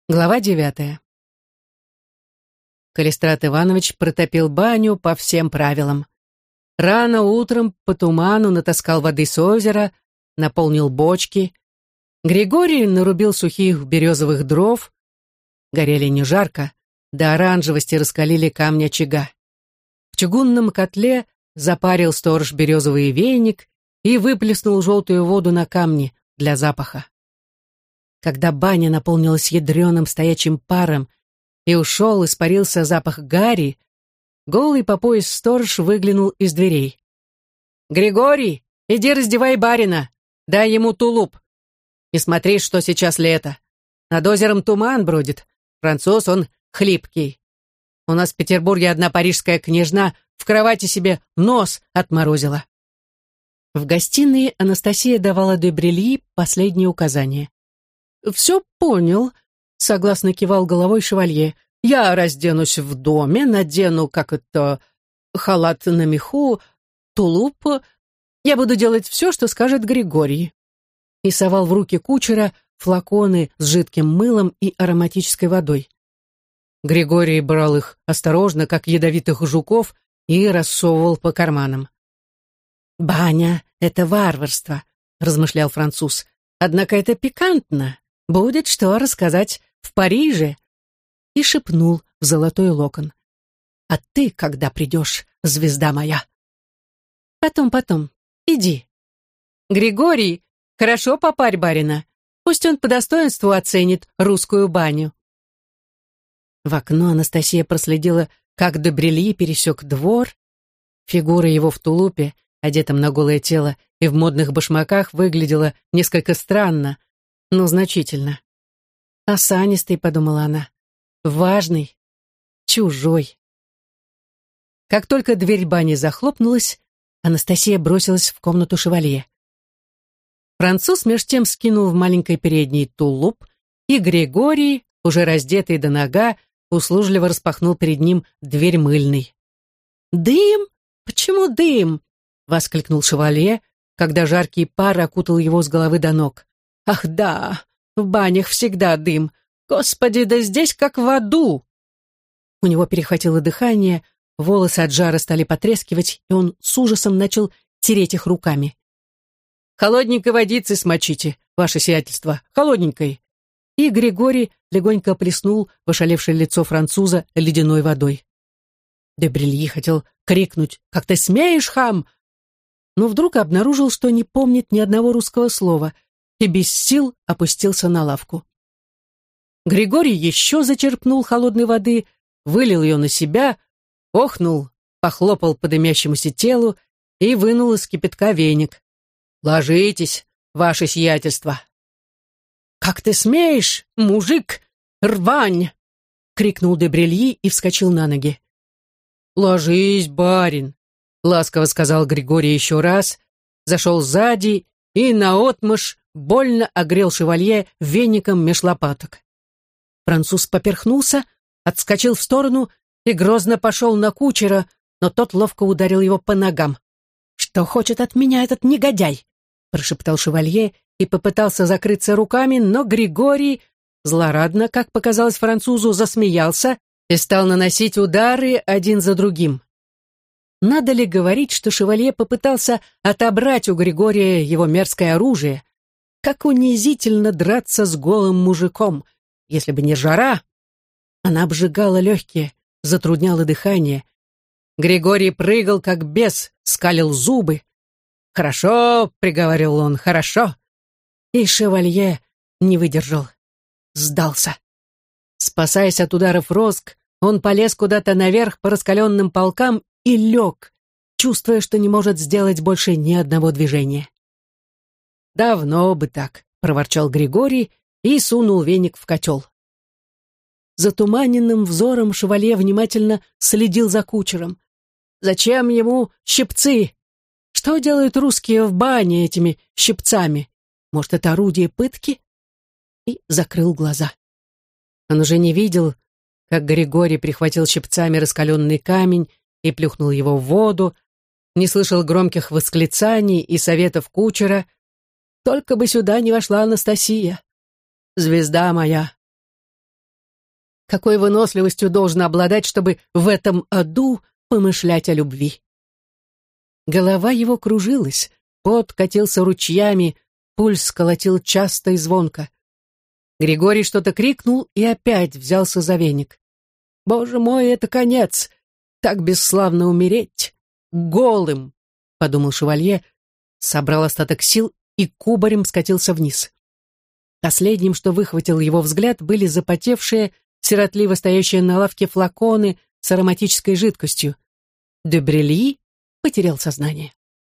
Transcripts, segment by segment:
Глава 9. Калистрат Иванович протопил баню по всем правилам. Рано утром по туману натаскал воды с озера, наполнил бочки. Григорий нарубил сухих березовых дров. Горели не жарко, до оранжевости раскалили камни очага. В чугунном котле запарил сторож березовый веник и выплеснул желтую воду на камни для запаха. Когда баня наполнилась ядреным стоячим паром и ушел, испарился запах гари, голый по пояс сторож выглянул из дверей. «Григорий, иди раздевай барина, дай ему тулуп. Не смотри, что сейчас лето. Над озером туман бродит, француз он хлипкий. У нас в Петербурге одна парижская княжна в кровати себе нос отморозила». В гостиной Анастасия давала де Брильи последние указания. «Все понял», — согласно кивал головой шевалье. «Я разденусь в доме, надену, халат на меху, тулуп. Я буду делать все, что скажет Григорий». И совал в руки кучера флаконы с жидким мылом и ароматической водой. Григорий брал их осторожно, как ядовитых жуков, и рассовывал по карманам. «Баня — это варварство», — размышлял француз. «Однако это пикантно. Будет что рассказать в Париже». И шепнул в золотой локон. «А ты когда придешь, звезда моя?» «Потом. Иди. Григорий, хорошо попарь барина. Пусть он по достоинству оценит русскую баню». В окно Анастасия проследила, как де Брильи пересек двор. Фигура его в тулупе, одетом на голое тело и в модных башмаках, выглядела несколько странно, но значительно. «Осанистый», — подумала она, — «важный, чужой». Как только дверь бани захлопнулась, Анастасия бросилась в комнату шевалье. Француз меж тем скинул в маленькой передней тулуп, и Григорий, уже раздетый до нога, услужливо распахнул перед ним дверь мыльной. «Дым? Почему дым?» — воскликнул шевалье, когда жаркий пар окутал его с головы до ног. «Ах да, в банях всегда дым. Господи, да здесь как в аду!» У него перехватило дыхание, волосы от жара стали потрескивать, и он с ужасом начал тереть их руками. «Холодненькой водицы смочите, ваше сиятельство, холодненькой!» И Григорий легонько плеснул в ошалевшее лицо француза ледяной водой. де Брильи хотел крикнуть: «Как ты смеешь, хам!», но вдруг обнаружил, что не помнит ни одного русского слова, и без сил опустился на лавку. Григорий еще зачерпнул холодной воды, вылил ее на себя, охнул, похлопал по дымящемуся телу и вынул из кипятка веник. «Ложитесь, ваше сиятельство!» «Как ты смеешь, мужик, рвань!» — крикнул де Брильи и вскочил на ноги. «Ложись, барин!» — ласково сказал Григорий еще раз, зашел сзади и наотмашь больно огрел шевалье веником меж лопаток. Француз поперхнулся, отскочил в сторону и грозно пошел на кучера, но тот ловко ударил его по ногам. «Что хочет от меня этот негодяй?» — прошептал шевалье и попытался закрыться руками, но Григорий, злорадно, как показалось французу, засмеялся и стал наносить удары один за другим. Надо ли говорить, что шевалье попытался отобрать у Григория его мерзкое оружие? Как унизительно драться с голым мужиком, если бы не жара! Она обжигала легкие, затрудняла дыхание. Григорий прыгал, как бес, скалил зубы. «Хорошо», — приговаривал он, — «хорошо». И шевалье не выдержал, сдался. Спасаясь от ударов розг, он полез куда-то наверх по раскаленным полкам и лег, чувствуя, что не может сделать больше ни одного движения. «Давно бы так», — проворчал Григорий и сунул веник в котел. Затуманенным взором шевалье внимательно следил за кучером. «Зачем ему щипцы? Что делают русские в бане этими щипцами? Может, это орудие пытки?» И закрыл глаза. Он уже не видел, как Григорий прихватил щипцами раскаленный камень и плюхнул его в воду, не слышал громких восклицаний и советов кучера. «Только бы сюда не вошла Анастасия! Звезда моя!» Какой выносливостью должен обладать, чтобы в этом аду помышлять о любви? Голова его кружилась, пот катился ручьями, пульс колотил часто и звонко. Григорий что-то крикнул и опять взялся за веник. «Боже мой, это конец! Так бесславно умереть! Голым!» — подумал шевалье, собрал остаток сил и кубарем скатился вниз. Последним, что выхватил его взгляд, были запотевшие, сиротливо стоящие на лавке флаконы с ароматической жидкостью. Де Брильи потерял сознание.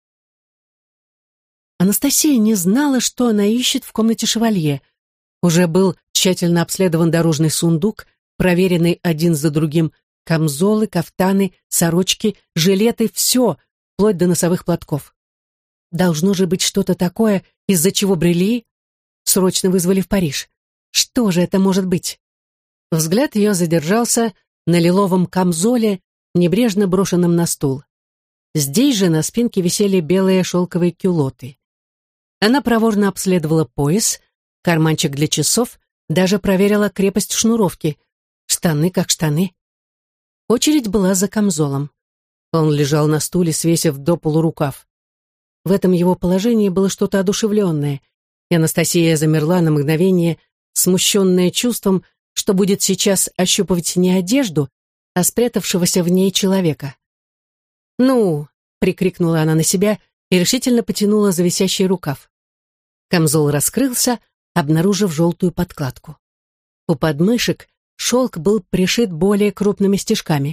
Анастасия не знала, что она ищет в комнате шевалье. Уже был тщательно обследован дорожный сундук, проверенный один за другим камзолы, кафтаны, сорочки, жилеты, все, вплоть до носовых платков. Должно же быть что-то такое, из-за чего Брильи срочно вызвали в Париж. Что же это может быть? Взгляд ее задержался на лиловом камзоле, небрежно брошенном на стул. Здесь же на спинке висели белые шелковые кюлоты. Она проворно обследовала пояс, карманчик для часов, даже проверила крепость шнуровки. Штаны как штаны. Очередь была за камзолом. Он лежал на стуле, свесив до полу рукав. В этом его положении было что-то одушевленное, и Анастасия замерла на мгновение, смущенная чувством, что будет сейчас ощупывать не одежду, а спрятавшегося в ней человека. «Ну!» — прикрикнула она на себя и решительно потянула за висящий рукав. Камзол раскрылся, обнаружив желтую подкладку. У подмышек шелк был пришит более крупными стежками.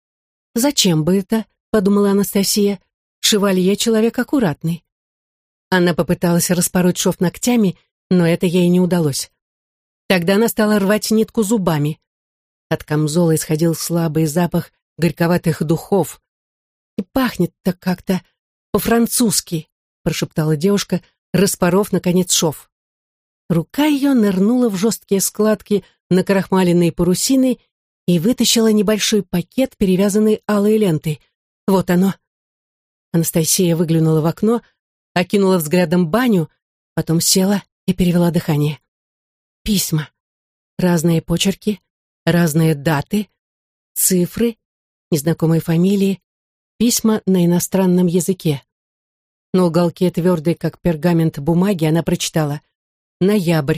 «Зачем бы это?» — подумала Анастасия. «Шевалье — человек аккуратный». Она попыталась распороть шов ногтями, но это ей не удалось. Тогда она стала рвать нитку зубами. От камзола исходил слабый запах горьковатых духов. «И пахнет-то как-то по-французски», — прошептала девушка, распоров, наконец, шов. Рука ее нырнула в жесткие складки накрахмаленной парусины и вытащила небольшой пакет, перевязанный алой лентой. Вот оно. Анастасия выглянула в окно, окинула взглядом баню, потом села и перевела дыхание. Письма. Разные почерки, разные даты, цифры, незнакомые фамилии, письма на иностранном языке. На уголке твердой, как пергамент, бумаги она прочитала: «Ноябрь,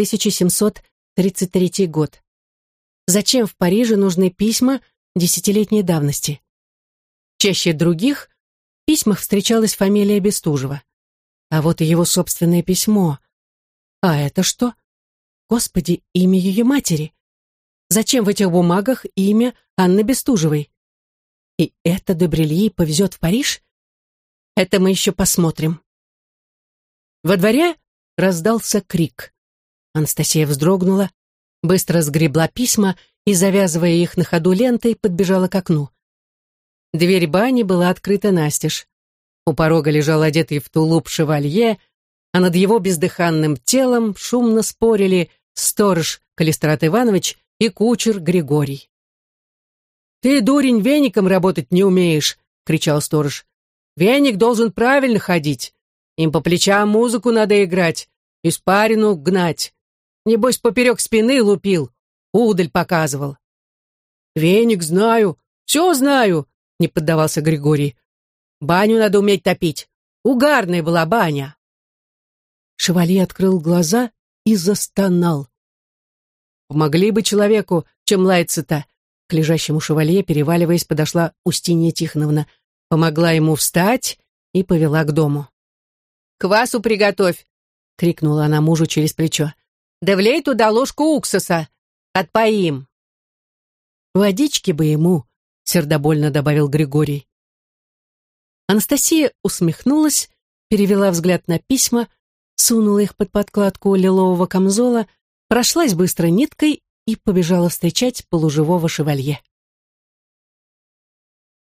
1733 год. Зачем в Париже нужны письма десятилетней давности?» Чаще других в письмах встречалась фамилия Бестужева. А вот и его собственное письмо. А это что? Господи, имя ее матери. Зачем в этих бумагах имя Анны Бестужевой? И это де Брильи повезет в Париж? Это мы еще посмотрим. Во дворе раздался крик. Анастасия вздрогнула, быстро сгребла письма и, завязывая их на ходу лентой, подбежала к окну. Дверь бани была открыта настежь. У порога лежал одетый в тулуп шевалье, а над его бездыханным телом шумно спорили сторож Калистрат Иванович и кучер Григорий. «Ты, дурень, веником работать не умеешь!» — кричал сторож. «Веник должен правильно ходить. Им по плечам музыку надо играть, испарину гнать. Небось, поперек спины лупил, удаль показывал». «Веник знаю, все знаю», — не поддавался Григорий. «Баню надо уметь топить. Угарная была баня». Шевалье открыл глаза и застонал. «Помогли бы человеку, чем лаяться-то». К лежащему шевалье, переваливаясь, подошла Устинья Тихоновна, помогла ему встать и повела к дому. «Квасу приготовь!» — крикнула она мужу через плечо. «Да влей туда ложку уксуса! Отпоим!» «Водички бы ему!» — сердобольно добавил Григорий. Анастасия усмехнулась, перевела взгляд на письма, сунула их под подкладку лилового камзола, прошлась быстро ниткой и побежала встречать полуживого шевалье.